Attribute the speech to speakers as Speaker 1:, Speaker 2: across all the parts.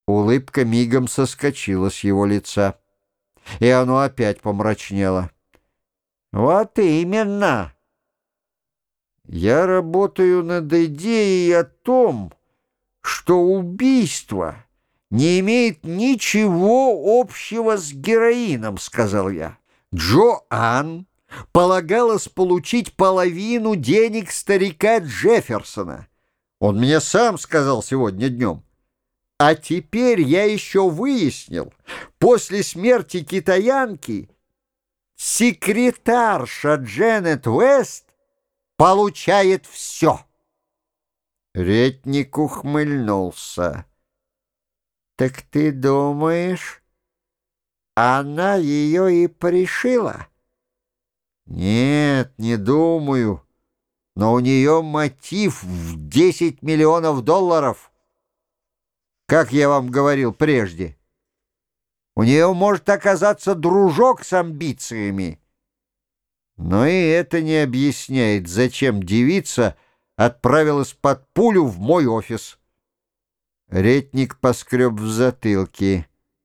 Speaker 1: Улыбка мигом соскочила с его лица, и оно опять помрачнело. «Вот именно. Я работаю над идеей о том, что убийство не имеет ничего общего с героином», — сказал я. «Джоан полагалось получить половину денег старика Джефферсона. Он мне сам сказал сегодня днем. А теперь я еще выяснил, после смерти китаянки секретарша Дженнет Уэст получает все». Ретник ухмыльнулся. «Так ты думаешь, она ее и порешила?» «Нет, не думаю, но у нее мотив в 10 миллионов долларов. Как я вам говорил прежде, у нее может оказаться дружок с амбициями. Но и это не объясняет, зачем девица отправилась под пулю в мой офис». Ретник поскреб в затылке.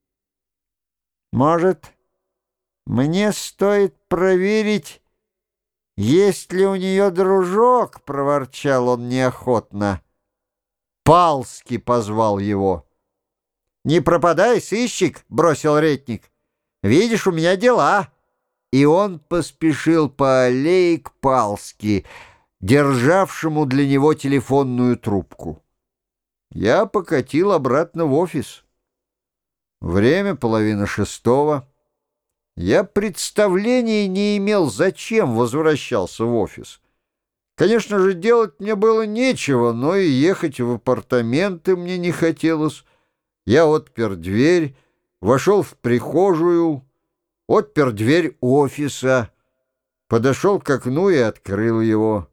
Speaker 1: «Может, мне стоит проверить, есть ли у нее дружок?» — проворчал он неохотно. Палский позвал его. «Не пропадай, сыщик!» — бросил Ретник. «Видишь, у меня дела!» И он поспешил по аллее к Палски, державшему для него телефонную трубку. Я покатил обратно в офис. Время 5:30. Я представления не имел, зачем возвращался в офис. Конечно же, делать мне было нечего, но и ехать в апартаменты мне не хотелось. Я отпер дверь, вошел в прихожую, отпер дверь офиса, подошел к окну и открыл его.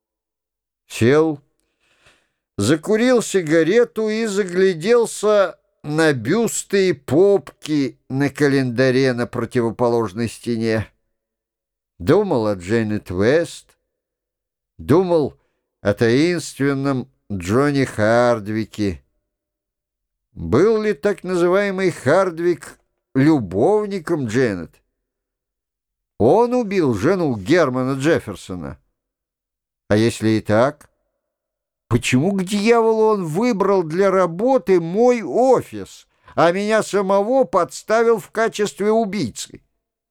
Speaker 1: Сел, закурил сигарету и загляделся на бюсты и попки на календаре на противоположной стене. Думал о Дженнет Уэст, думал о таинственном Джонни Хардвике. Был ли так называемый Хардвик любовником Дженнет? Он убил жену Германа Джефферсона. А если и так, почему к дьяволу он выбрал для работы мой офис, а меня самого подставил в качестве убийцы?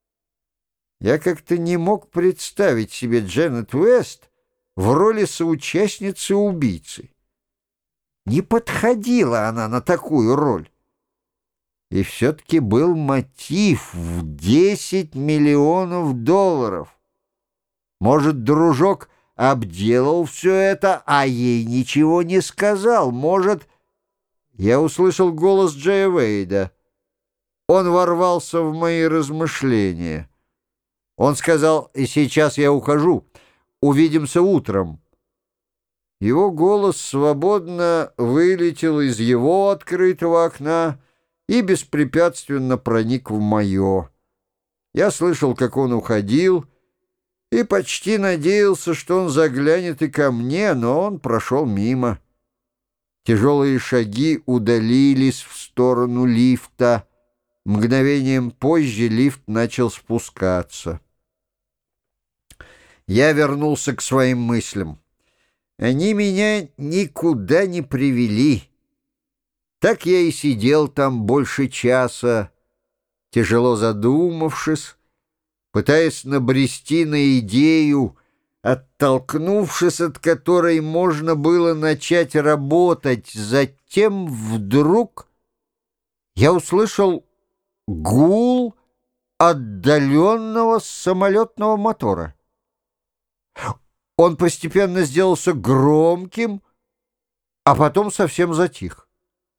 Speaker 1: Я как-то не мог представить себе Дженнет Уэст в роли соучастницы убийцы. Не подходила она на такую роль. И все-таки был мотив в 10 миллионов долларов. Может, дружок обделал все это, а ей ничего не сказал. Может, я услышал голос Джея Вейда. Он ворвался в мои размышления. Он сказал: «И сейчас я ухожу. Увидимся утром». Его голос свободно вылетел из его открытого окна и беспрепятственно проник в мое. Я слышал, как он уходил, и почти надеялся, что он заглянет и ко мне, но он прошел мимо. Тяжелые шаги удалились в сторону лифта. Мгновением позже лифт начал спускаться. Я вернулся к своим мыслям. Они меня никуда не привели. Так я и сидел там больше часа, тяжело задумавшись, пытаясь набрести на идею, оттолкнувшись от которой можно было начать работать. Затем вдруг я услышал гул отдаленного самолетного мотора. Он постепенно сделался громким, а потом совсем затих.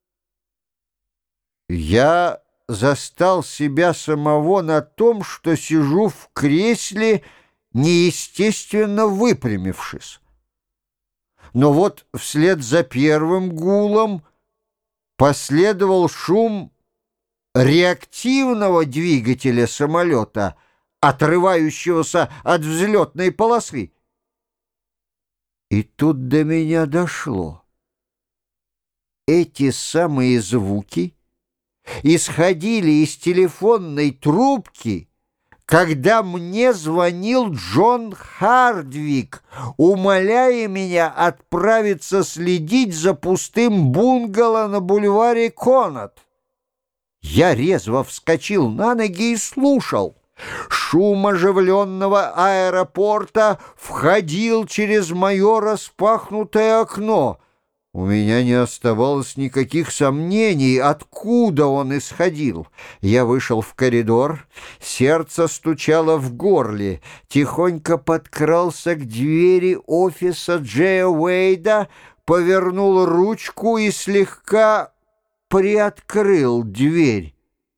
Speaker 1: Я застал себя самого на том, что сижу в кресле, неестественно выпрямившись. Но вот вслед за первым гулом последовал шум реактивного двигателя самолета, отрывающегося от взлетной полосы. И тут до меня дошло. эти самые звуки исходили из телефонной трубки, когда мне звонил Джон Хардвик, умоляя меня отправиться следить за пустым бунгало на бульваре Конат. Я резво вскочил на ноги и слушал. Шум оживленного аэропорта входил через мое распахнутое окно. У меня не оставалось никаких сомнений, откуда он исходил. Я вышел в коридор, сердце стучало в горле, тихонько подкрался к двери офиса Джея Уэйда, повернул ручку и слегка приоткрыл дверь.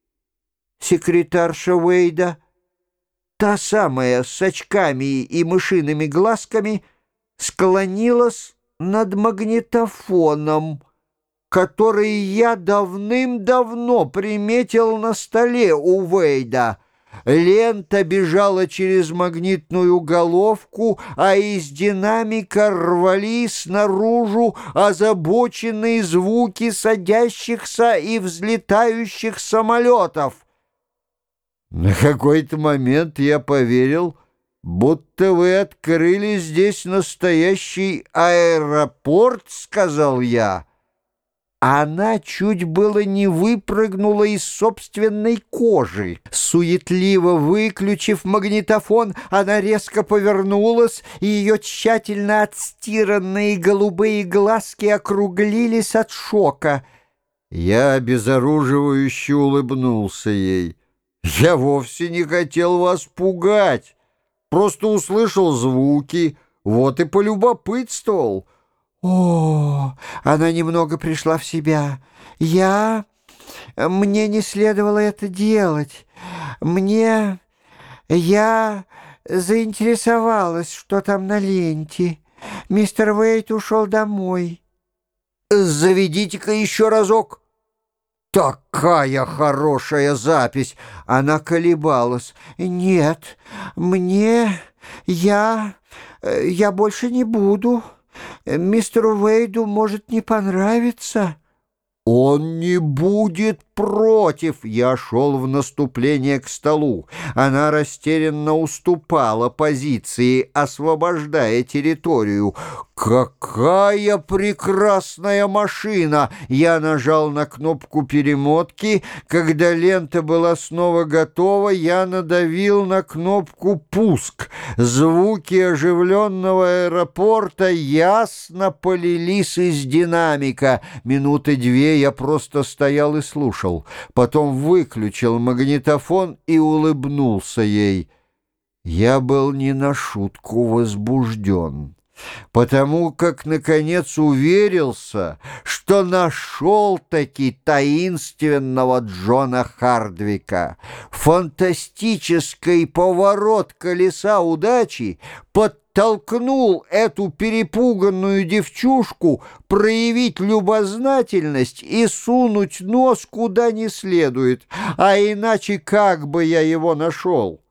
Speaker 1: Секретарша Уэйда, та самая с очками и мышиными глазками, склонилась над магнитофоном, который я давным-давно приметил на столе у Уэйда. Лента бежала через магнитную головку, а из динамика рвались наружу озабоченные звуки садящихся и взлетающих самолетов. На какой-то момент я поверил, будто вы открыли здесь настоящий аэропорт, — сказал я. Она чуть было не выпрыгнула из собственной кожи. Суетливо выключив магнитофон, она резко повернулась, и ее тщательно отстиранные голубые глазки округлились от шока. Я обезоруживающе улыбнулся ей. «Я вовсе не хотел вас пугать. Просто услышал звуки, вот и полюбопытствовал». «О, она немного пришла в себя. Мне не следовало это делать. Я заинтересовалась, что там на ленте. Мистер Уэйд ушел домой». «Заведите-ка еще разок». «Такая хорошая запись!» Она колебалась. «Нет, я больше не буду. Мистеру Уэйду может не понравиться». «Он не будет против!» Я шел в наступление к столу. Она растерянно уступала позиции, освобождая территорию. «Какая прекрасная машина!» Я нажал на кнопку перемотки. Когда лента была снова готова, я надавил на кнопку «Пуск». Звуки оживленного аэропорта ясно полились из динамика. Минуты две я просто стоял и слушал. Потом выключил магнитофон и улыбнулся ей. Я был не на шутку возбужден, потому как, наконец, уверился, что нашел-таки таинственного Джона Хардвика. Фантастический поворот колеса удачи подтолкнул эту перепуганную девчушку проявить любознательность и сунуть нос куда не следует, а иначе как бы я его нашел?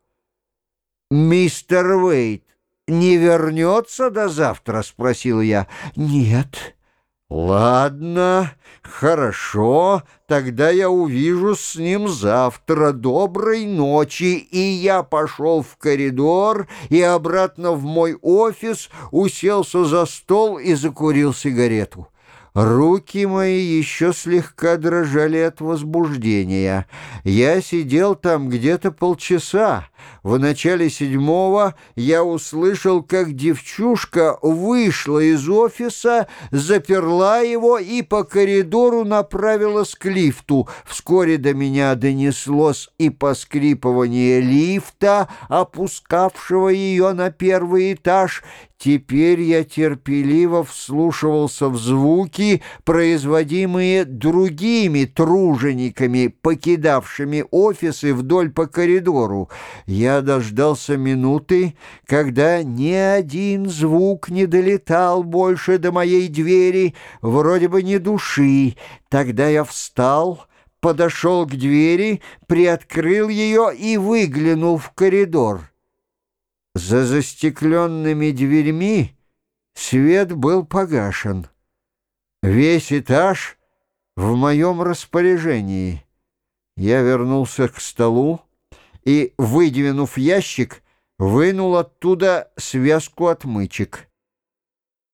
Speaker 1: «Мистер Уэйд не вернется до завтра?» — спросил я. «Нет». «Ладно, хорошо, тогда я увижусь с ним завтра. Доброй ночи». И я пошел в коридор и обратно в мой офис, уселся за стол и закурил сигарету. Руки мои еще слегка дрожали от возбуждения. Я сидел там где-то полчаса. В начале 7-го я услышал, как девчушка вышла из офиса, заперла его и по коридору направилась к лифту. Вскоре до меня донеслось и поскрипывание лифта, опускавшего ее на первый этаж. Теперь я терпеливо вслушивался в звуки, производимые другими тружениками, покидавшими офисы вдоль по коридору. Я дождался минуты, когда ни один звук не долетал больше до моей двери, вроде бы ни души. Тогда я встал, подошел к двери, приоткрыл ее и выглянул в коридор. За застекленными дверьми свет был погашен. Весь этаж в моем распоряжении. Я вернулся к столу и, выдвинув ящик, вынул оттуда связку отмычек.